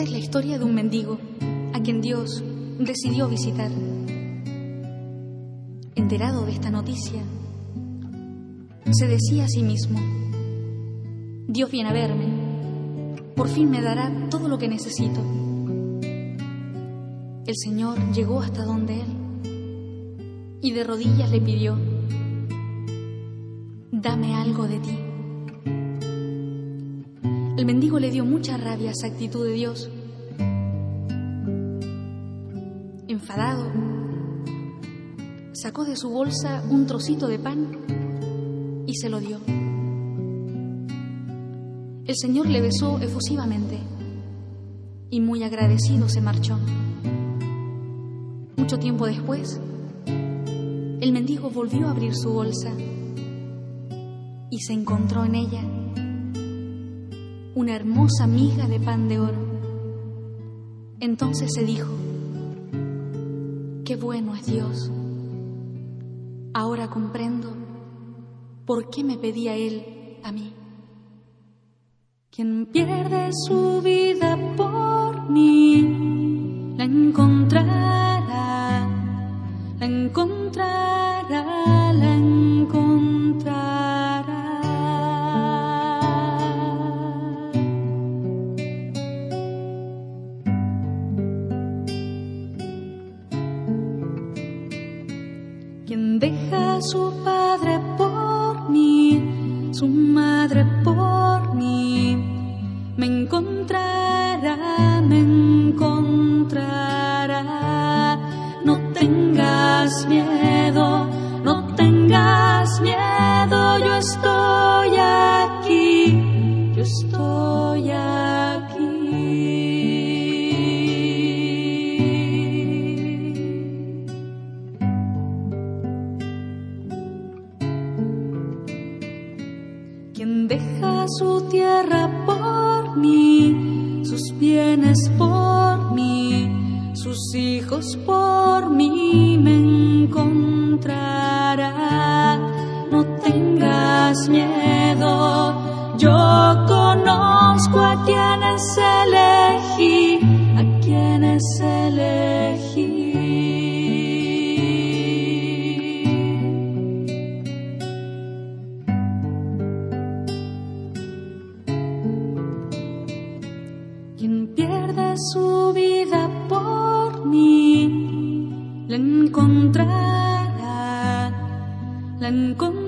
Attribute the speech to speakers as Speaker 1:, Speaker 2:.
Speaker 1: es la historia de un mendigo a quien Dios decidió visitar. Enterado de esta noticia, se decía a sí mismo: Dios viene a verme, por fin me dará todo lo que necesito. El Señor llegó hasta donde él y de rodillas le pidió: dame algo de ti. El mendigo le dio mucha rabia a esa actitud de Dios. Enfadado, sacó de su bolsa un trocito de pan y se lo dio. El Señor le besó efusivamente y muy agradecido se marchó. Mucho tiempo después, el mendigo volvió a abrir su bolsa y se encontró en ella una hermosa miga de pan de oro. Entonces se dijo: qué bueno es Dios. Ahora comprendo por qué me pedía Él a mí. Quien pierde su vida por mí, la encontrará, la encontrará, la encontrará. Quien deja a su padre por mí, su madre por mí, me encontrará, me encontrará. No tengas miedo, no tengas miedo, yo estoy aquí, yo estoy aquí. Quien deja su tierra por mí, sus bienes por mí, sus hijos por mí, me encontrará. No tengas miedo, yo conozco a quienes elegí, a quienes elegí. Quien pierde su vida por mí, la encontrará, la encontrará.